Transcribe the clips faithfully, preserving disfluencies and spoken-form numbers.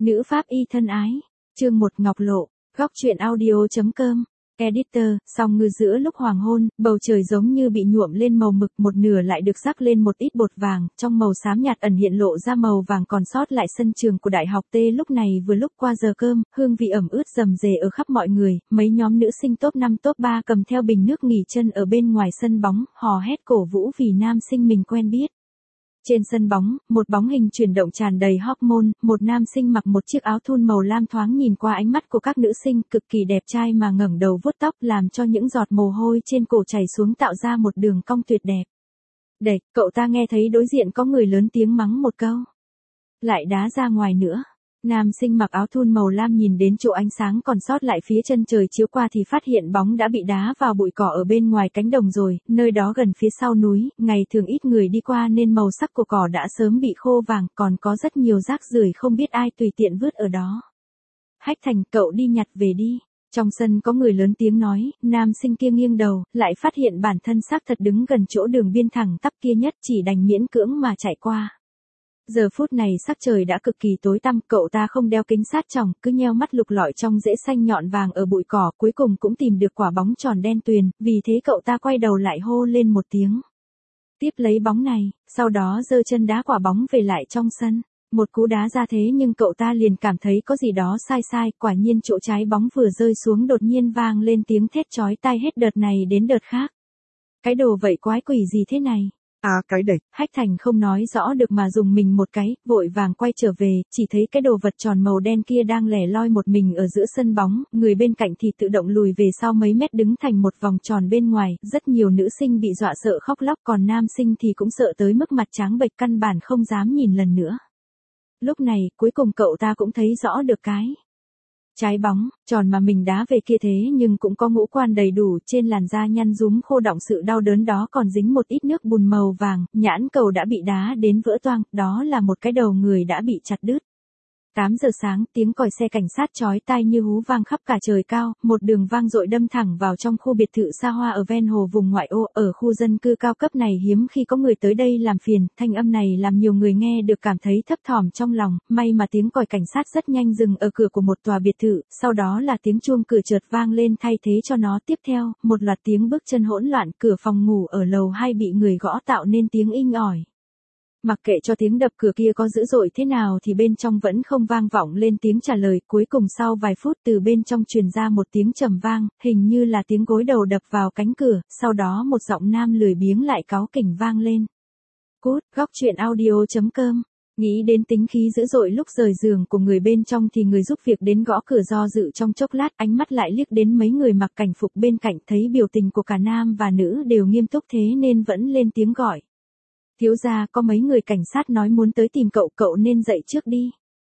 Nữ pháp y thân ái. Chương một Ngọc Lộ. Góc truyện audio.com. Editor. Song ngư giữa lúc hoàng hôn, bầu trời giống như bị nhuộm lên màu mực, một nửa lại được rắc lên một ít bột vàng, trong màu xám nhạt ẩn hiện lộ ra màu vàng còn sót lại. Sân trường của Đại học T lúc này vừa lúc qua giờ cơm, hương vị ẩm ướt rầm rề ở khắp mọi người, mấy nhóm nữ sinh top năm top ba cầm theo bình nước nghỉ chân ở bên ngoài sân bóng, hò hét cổ vũ vì nam sinh mình quen biết. Trên sân bóng, một bóng hình chuyển động tràn đầy hormone, một nam sinh mặc một chiếc áo thun màu lam thoáng nhìn qua ánh mắt của các nữ sinh, cực kỳ đẹp trai mà ngẩng đầu vuốt tóc làm cho những giọt mồ hôi trên cổ chảy xuống tạo ra một đường cong tuyệt đẹp. Đệt, cậu ta nghe thấy đối diện có người lớn tiếng mắng một câu. Lại đá ra ngoài nữa. Nam sinh mặc áo thun màu lam nhìn đến chỗ ánh sáng còn sót lại phía chân trời chiếu qua thì phát hiện bóng đã bị đá vào bụi cỏ ở bên ngoài cánh đồng rồi, nơi đó gần phía sau núi, ngày thường ít người đi qua nên màu sắc của cỏ đã sớm bị khô vàng, còn có rất nhiều rác rưởi không biết ai tùy tiện vứt ở đó. Hách Thành, cậu đi nhặt về đi. Trong sân có người lớn tiếng nói, nam sinh kia nghiêng đầu, lại phát hiện bản thân xác thật đứng gần chỗ đường biên thẳng tắp kia nhất, chỉ đành miễn cưỡng mà chạy qua. Giờ phút này sắc trời đã cực kỳ tối tăm, cậu ta không đeo kính sát tròng, cứ nheo mắt lục lọi trong rễ xanh nhọn vàng ở bụi cỏ, cuối cùng cũng tìm được quả bóng tròn đen tuyền, vì thế cậu ta quay đầu lại hô lên một tiếng. Tiếp lấy bóng này, sau đó giơ chân đá quả bóng về lại trong sân. Một cú đá ra thế nhưng cậu ta liền cảm thấy có gì đó sai sai, quả nhiên chỗ trái bóng vừa rơi xuống đột nhiên vang lên tiếng thét chói tai hết đợt này đến đợt khác. Cái đồ vậy quái quỷ gì thế này? À cái địch. Hách Thành không nói rõ được mà dùng mình một cái, vội vàng quay trở về, chỉ thấy cái đồ vật tròn màu đen kia đang lẻ loi một mình ở giữa sân bóng, người bên cạnh thì tự động lùi về sau mấy mét đứng thành một vòng tròn bên ngoài, rất nhiều nữ sinh bị dọa sợ khóc lóc, còn nam sinh thì cũng sợ tới mức mặt trắng bệch căn bản không dám nhìn lần nữa. Lúc này, cuối cùng cậu ta cũng thấy rõ được cái trái bóng, tròn mà mình đá về kia thế nhưng cũng có ngũ quan đầy đủ, trên làn da nhăn rúm khô đọng sự đau đớn đó còn dính một ít nước bùn màu vàng, nhãn cầu đã bị đá đến vỡ toang, đó là một cái đầu người đã bị chặt đứt. tám giờ sáng, tiếng còi xe cảnh sát chói tai như hú vang khắp cả trời cao, một đường vang dội đâm thẳng vào trong khu biệt thự xa hoa ở ven hồ vùng ngoại ô, ở khu dân cư cao cấp này hiếm khi có người tới đây làm phiền, thanh âm này làm nhiều người nghe được cảm thấy thấp thỏm trong lòng, may mà tiếng còi cảnh sát rất nhanh dừng ở cửa của một tòa biệt thự, sau đó là tiếng chuông cửa chợt vang lên thay thế cho nó, tiếp theo, một loạt tiếng bước chân hỗn loạn, cửa phòng ngủ ở lầu hai bị người gõ tạo nên tiếng inh ỏi. Mặc kệ cho tiếng đập cửa kia có dữ dội thế nào thì bên trong vẫn không vang vọng lên tiếng trả lời, cuối cùng sau vài phút từ bên trong truyền ra một tiếng trầm vang, hình như là tiếng gối đầu đập vào cánh cửa, sau đó một giọng nam lười biếng lại cáu kỉnh vang lên. Cút, góc truyện audio.com. Nghĩ đến tính khí dữ dội lúc rời giường của người bên trong thì người giúp việc đến gõ cửa do dự trong chốc lát, ánh mắt lại liếc đến mấy người mặc cảnh phục bên cạnh, thấy biểu tình của cả nam và nữ đều nghiêm túc thế nên vẫn lên tiếng gọi. Thiếu gia, có mấy người cảnh sát nói muốn tới tìm cậu, cậu nên dậy trước đi.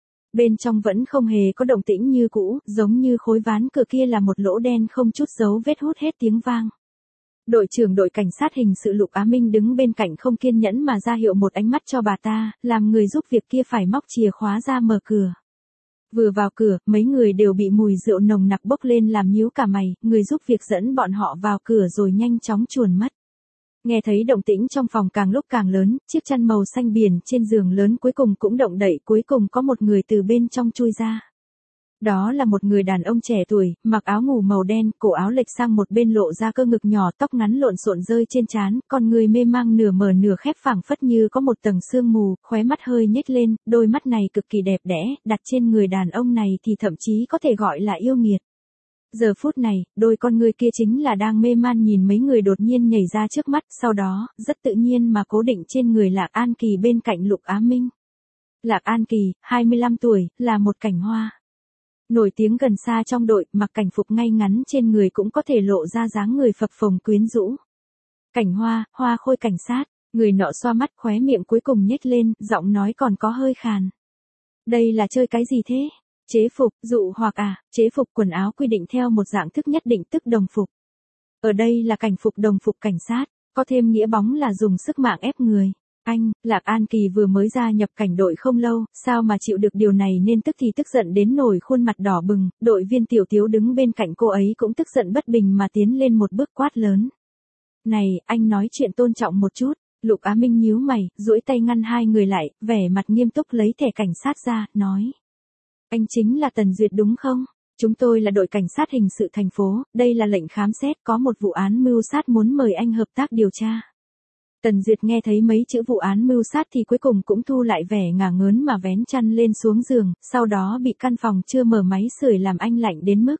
Bên trong vẫn không hề có động tĩnh như cũ, giống như khối ván cửa kia là một lỗ đen không chút dấu vết hút hết tiếng vang. Đội trưởng đội cảnh sát hình sự Lục Á Minh đứng bên cạnh không kiên nhẫn mà ra hiệu một ánh mắt cho bà ta, làm người giúp việc kia phải móc chìa khóa ra mở cửa. Vừa vào cửa, mấy người đều bị mùi rượu nồng nặc bốc lên làm nhíu cả mày, người giúp việc dẫn bọn họ vào cửa rồi nhanh chóng chuồn mất. Nghe thấy động tĩnh trong phòng càng lúc càng lớn, chiếc chăn màu xanh biển trên giường lớn cuối cùng cũng động đậy, cuối cùng có một người từ bên trong chui ra. Đó là một người đàn ông trẻ tuổi, mặc áo ngủ màu đen, cổ áo lệch sang một bên lộ ra cơ ngực nhỏ, tóc ngắn lộn xộn rơi trên trán, con người mê mang nửa mở nửa khép phảng phất như có một tầng sương mù, khóe mắt hơi nhếch lên, đôi mắt này cực kỳ đẹp đẽ, đặt trên người đàn ông này thì thậm chí có thể gọi là yêu nghiệt. Giờ phút này, đôi con người kia chính là đang mê man nhìn mấy người đột nhiên nhảy ra trước mắt, sau đó, rất tự nhiên mà cố định trên người Lạc An Kỳ bên cạnh Lục Á Minh. Lạc An Kỳ, hai mươi lăm tuổi, là một cảnh hoa. Nổi tiếng gần xa trong đội, mặc cảnh phục ngay ngắn trên người cũng có thể lộ ra dáng người phập phồng quyến rũ. Cảnh hoa, hoa khôi cảnh sát, người nọ xoa mắt khóe miệng cuối cùng nhếch lên, giọng nói còn có hơi khàn. Đây là chơi cái gì thế? Chế phục, dụ hoặc à, chế phục quần áo quy định theo một dạng thức nhất định tức đồng phục. Ở đây là cảnh phục đồng phục cảnh sát, có thêm nghĩa bóng là dùng sức mạng ép người. Anh, Lạc An Kỳ vừa mới gia nhập cảnh đội không lâu, sao mà chịu được điều này nên tức thì tức giận đến nổi khuôn mặt đỏ bừng, đội viên Tiểu Tiếu đứng bên cạnh cô ấy cũng tức giận bất bình mà tiến lên một bước quát lớn. Này, anh nói chuyện tôn trọng một chút. Lục Á Minh nhíu mày, duỗi tay ngăn hai người lại, vẻ mặt nghiêm túc lấy thẻ cảnh sát ra, nói. Anh chính là Tần Duyệt đúng không? Chúng tôi là đội cảnh sát hình sự thành phố, đây là lệnh khám xét, có một vụ án mưu sát muốn mời anh hợp tác điều tra. Tần Duyệt nghe thấy mấy chữ vụ án mưu sát thì cuối cùng cũng thu lại vẻ ngả ngớn mà vén chăn lên xuống giường, sau đó bị căn phòng chưa mở máy sưởi làm anh lạnh đến mức.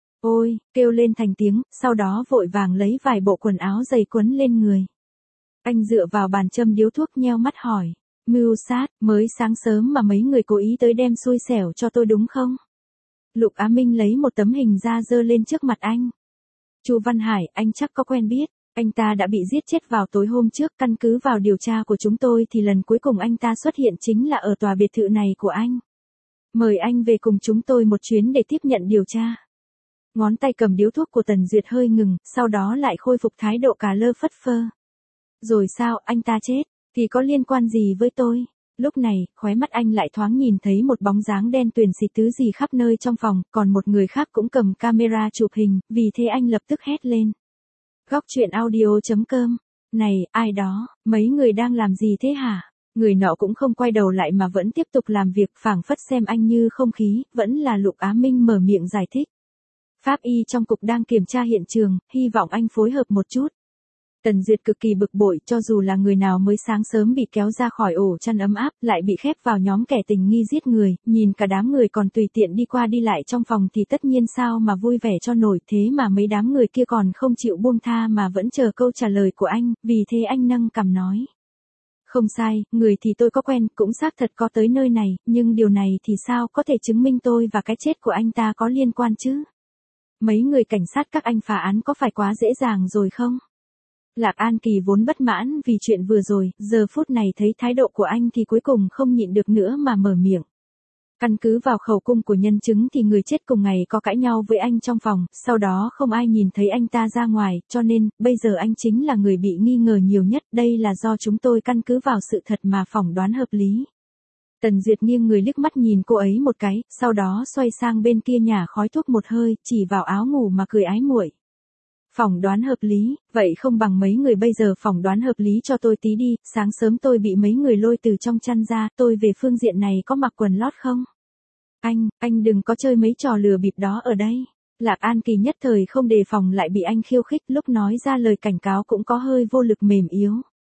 Ôi, kêu lên thành tiếng, sau đó vội vàng lấy vài bộ quần áo dày quấn lên người. Anh dựa vào bàn châm điếu thuốc nheo mắt hỏi, mưu sát, mới sáng sớm mà mấy người cố ý tới đem xui xẻo cho tôi đúng không? Lục Á Minh lấy một tấm hình ra giơ lên trước mặt anh. Chu Văn Hải, anh chắc có quen biết, anh ta đã bị giết chết vào tối hôm trước, căn cứ vào điều tra của chúng tôi thì lần cuối cùng anh ta xuất hiện chính là ở tòa biệt thự này của anh. Mời anh về cùng chúng tôi một chuyến để tiếp nhận điều tra. Ngón tay cầm điếu thuốc của Tần Duyệt hơi ngừng, sau đó lại khôi phục thái độ cà lơ phất phơ. Rồi sao, anh ta chết, thì có liên quan gì với tôi? Lúc này, khóe mắt anh lại thoáng nhìn thấy một bóng dáng đen tuyền xịt tứ gì khắp nơi trong phòng, còn một người khác cũng cầm camera chụp hình, vì thế anh lập tức hét lên. Góc truyện audio chấm com. Này, ai đó, mấy người đang làm gì thế hả? Người nọ cũng không quay đầu lại mà vẫn tiếp tục làm việc, phảng phất xem anh như không khí, vẫn là Lục Á Minh mở miệng giải thích. Pháp y trong cục đang kiểm tra hiện trường, hy vọng anh phối hợp một chút. Tần Duyệt cực kỳ bực bội, cho dù là người nào mới sáng sớm bị kéo ra khỏi ổ chăn ấm áp, lại bị khép vào nhóm kẻ tình nghi giết người, nhìn cả đám người còn tùy tiện đi qua đi lại trong phòng thì tất nhiên sao mà vui vẻ cho nổi, thế mà mấy đám người kia còn không chịu buông tha mà vẫn chờ câu trả lời của anh, vì thế anh nâng cằm nói. Không sai, người thì tôi có quen, cũng xác thật có tới nơi này, nhưng điều này thì sao có thể chứng minh tôi và cái chết của anh ta có liên quan chứ? Mấy người cảnh sát các anh phá án có phải quá dễ dàng rồi không? Lạc An Kỳ vốn bất mãn vì chuyện vừa rồi, giờ phút này thấy thái độ của anh thì cuối cùng không nhịn được nữa mà mở miệng. Căn cứ vào khẩu cung của nhân chứng thì người chết cùng ngày có cãi nhau với anh trong phòng, sau đó không ai nhìn thấy anh ta ra ngoài, cho nên, bây giờ anh chính là người bị nghi ngờ nhiều nhất, đây là do chúng tôi căn cứ vào sự thật mà phỏng đoán hợp lý. Tần Duyệt nghiêng người liếc mắt nhìn cô ấy một cái, sau đó xoay sang bên kia nhả khói thuốc một hơi, chỉ vào áo ngủ mà cười ái muội. Phỏng đoán hợp lý, vậy không bằng mấy người bây giờ phỏng đoán hợp lý cho tôi tí đi, sáng sớm tôi bị mấy người lôi từ trong chăn ra, tôi về phương diện này có mặc quần lót không? Anh, anh đừng có chơi mấy trò lừa bịp đó ở đây. Lạc An Kỳ nhất thời không đề phòng lại bị anh khiêu khích, lúc nói ra lời cảnh cáo cũng có hơi vô lực mềm yếu.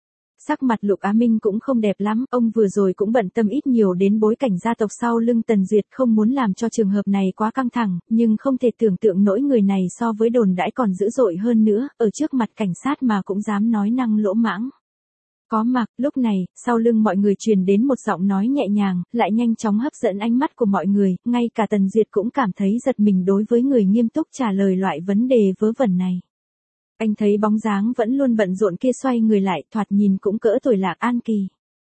Sắc mặt Lục Á Minh cũng không đẹp lắm, ông vừa rồi cũng bận tâm ít nhiều đến bối cảnh gia tộc sau lưng Tần Duyệt, không muốn làm cho trường hợp này quá căng thẳng, nhưng không thể tưởng tượng nỗi người này so với đồn đãi còn dữ dội hơn nữa, ở trước mặt cảnh sát mà cũng dám nói năng lỗ mãng. Có mặc, lúc này, sau lưng mọi người truyền đến một giọng nói nhẹ nhàng, lại nhanh chóng hấp dẫn ánh mắt của mọi người, ngay cả Tần Duyệt cũng cảm thấy giật mình đối với người nghiêm túc trả lời loại vấn đề vớ vẩn này. Anh thấy bóng dáng vẫn luôn bận rộn kia xoay người lại, thoạt nhìn cũng cỡ tuổi Lạc An Kỳ.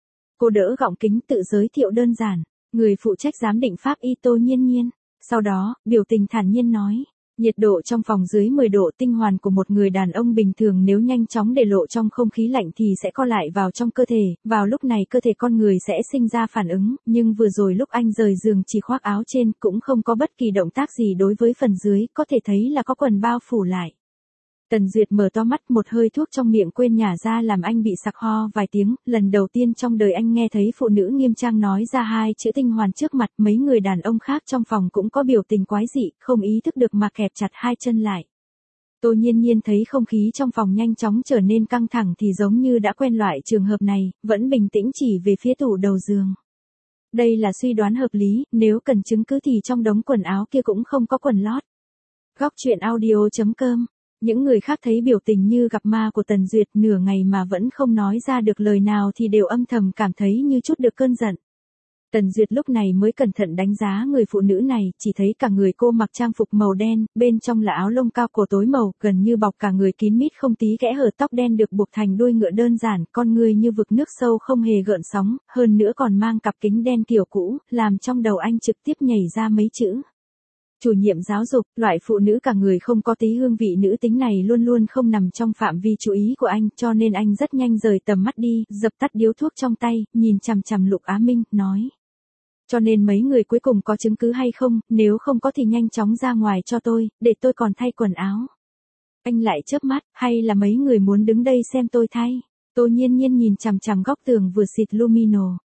Cô đỡ gọng kính tự giới thiệu đơn giản, người phụ trách giám định pháp y Tô Nhiên Nhiên. Sau đó, biểu tình thản nhiên nói, nhiệt độ trong phòng dưới mười độ, tinh hoàn của một người đàn ông bình thường nếu nhanh chóng để lộ trong không khí lạnh thì sẽ co lại vào trong cơ thể, vào lúc này cơ thể con người sẽ sinh ra phản ứng, nhưng vừa rồi lúc anh rời giường chỉ khoác áo trên cũng không có bất kỳ động tác gì đối với phần dưới, có thể thấy là có quần bao phủ lại. Tần Duyệt mở to mắt, một hơi thuốc trong miệng quên nhả ra làm anh bị sặc ho vài tiếng, lần đầu tiên trong đời anh nghe thấy phụ nữ nghiêm trang nói ra hai chữ tinh hoàn trước mặt, mấy người đàn ông khác trong phòng cũng có biểu tình quái dị, không ý thức được mà kẹp chặt hai chân lại. Tô Nhiên Nhiên thấy không khí trong phòng nhanh chóng trở nên căng thẳng thì giống như đã quen loại trường hợp này, vẫn bình tĩnh chỉ về phía tủ đầu giường. Đây là suy đoán hợp lý, nếu cần chứng cứ thì trong đống quần áo kia cũng không có quần lót. Góc truyện audio chấm com. Những người khác thấy biểu tình như gặp ma của Tần Duyệt nửa ngày mà vẫn không nói ra được lời nào thì đều âm thầm cảm thấy như chút được cơn giận. Tần Duyệt lúc này mới cẩn thận đánh giá người phụ nữ này, chỉ thấy cả người cô mặc trang phục màu đen, bên trong là áo lông cao cổ tối màu, gần như bọc cả người kín mít không tí kẽ hở, tóc đen được buộc thành đuôi ngựa đơn giản, con người như vực nước sâu không hề gợn sóng, hơn nữa còn mang cặp kính đen kiểu cũ, làm trong đầu anh trực tiếp nhảy ra mấy chữ. Chủ nhiệm giáo dục, loại phụ nữ cả người không có tí hương vị nữ tính này luôn luôn không nằm trong phạm vi chú ý của anh, cho nên anh rất nhanh rời tầm mắt đi, dập tắt điếu thuốc trong tay, nhìn chằm chằm Lục Á Minh, nói. Cho nên mấy người cuối cùng có chứng cứ hay không, nếu không có thì nhanh chóng ra ngoài cho tôi, để tôi còn thay quần áo. Anh lại chớp mắt, hay là mấy người muốn đứng đây xem tôi thay? Tô Nhiên Nhiên nhìn chằm chằm góc tường vừa xịt lumino.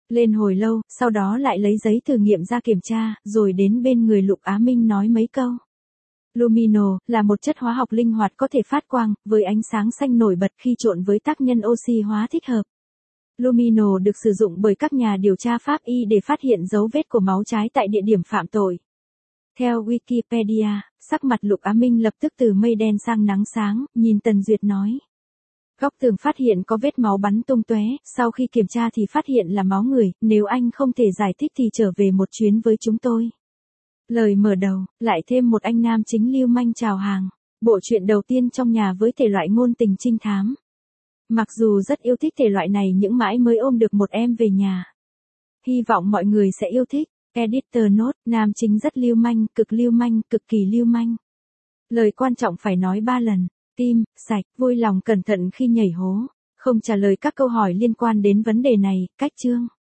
Lên hồi lâu, sau đó lại lấy giấy thử nghiệm ra kiểm tra, rồi đến bên người Lục Á Minh nói mấy câu. Lumino là một chất hóa học linh hoạt có thể phát quang, với ánh sáng xanh nổi bật khi trộn với tác nhân oxy hóa thích hợp. Lumino được sử dụng bởi các nhà điều tra pháp y để phát hiện dấu vết của máu trái tại địa điểm phạm tội. Theo Wikipedia, sắc mặt Lục Á Minh lập tức từ mây đen sang nắng sáng, nhìn Tần Duyệt nói. Góc tường phát hiện có vết máu bắn tung tóe, sau khi kiểm tra thì phát hiện là máu người, nếu anh không thể giải thích thì trở về một chuyến với chúng tôi. Lời mở đầu, lại thêm một anh nam chính lưu manh chào hàng, bộ truyện đầu tiên trong nhà với thể loại ngôn tình trinh thám. Mặc dù rất yêu thích thể loại này nhưng mãi mới ôm được một em về nhà. Hy vọng mọi người sẽ yêu thích. Editor note, nam chính rất lưu manh, cực lưu manh, cực kỳ lưu manh. Lời quan trọng phải nói ba lần. Tim, sạch, vui lòng cẩn thận khi nhảy hố. Không trả lời các câu hỏi liên quan đến vấn đề này, cách chương.